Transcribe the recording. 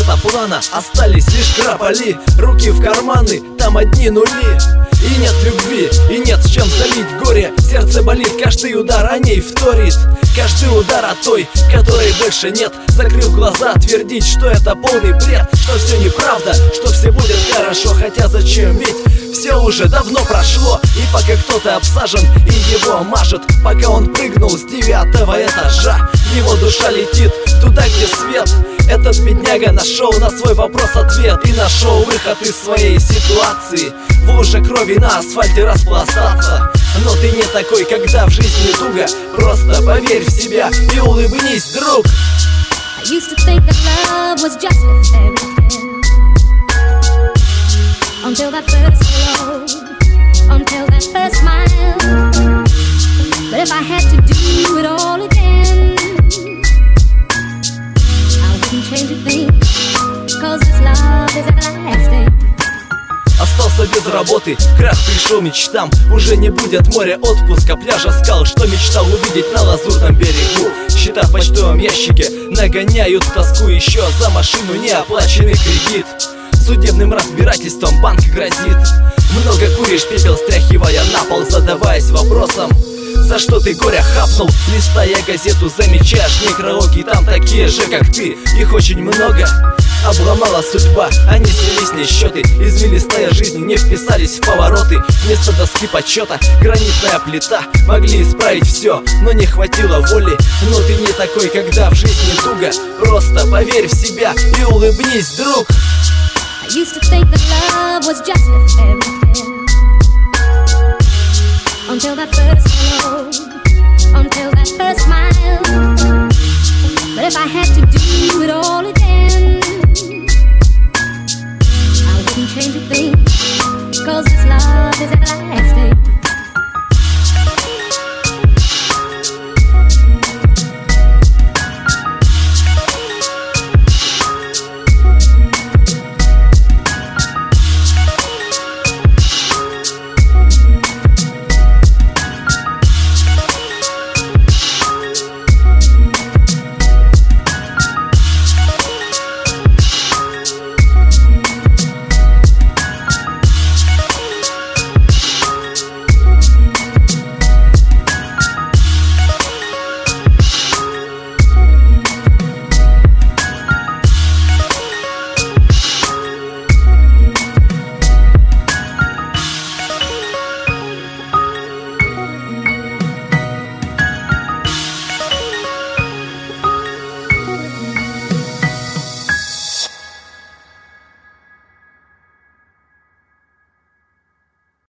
нет плана, остались лишь крополи. Руки в карманы, там одни нули. И нет любви, и нет с чем залить горе. Сердце болит, каждый удар о ней вторит. Каждый удар о той, которой больше нет. Закрыв глаза, твердить, что это полный бред, что все неправда, что все будет хорошо. Хотя зачем, ведь все уже давно прошло. И пока кто-то обсажен и его мажет, пока он прыгнул с 9-го этажа, его душа летит туда, где свет. Этот бедняга нашел на свой вопрос ответ и нашел выход из своей ситуации. В луже крови на асфальте распластаться. Но ты не такой, когда в жизни туго. Просто поверь в себя и улыбнись, друг. I used to think that love was just a fairy tale, until that first hello, until that first smile. But if I had to do it all again, I wouldn't change a thing, 'cause this love is everlasting. Остался без работы, крах пришел мечтам. Уже не будет моря, отпуска, пляжа, скал, что мечтал увидеть на лазурном берегу. Счета в почтовом ящике нагоняют тоску. Еще за машину неоплаченный кредит. Судебным разбирательством банк грозит. Много куришь, пепел стряхивая на пол, задаваясь вопросом: за что ты горя хапнул? Листая газету, замечаешь некрологи, там такие же, как ты, их очень много. Обломала судьба, они свелись несчеты. Извилистая жизнь не вписались в повороты. Вместо доски почета гранитная плита. Могли исправить все, но не хватило воли. Но ты не такой, когда в жизни туго. Просто поверь в себя и улыбнись, друг. I used to think that love was just a fairy tale, until that first hello, until that first smile. But if I had to do it all again, I wouldn't change a thing, 'cause this love is everlasting.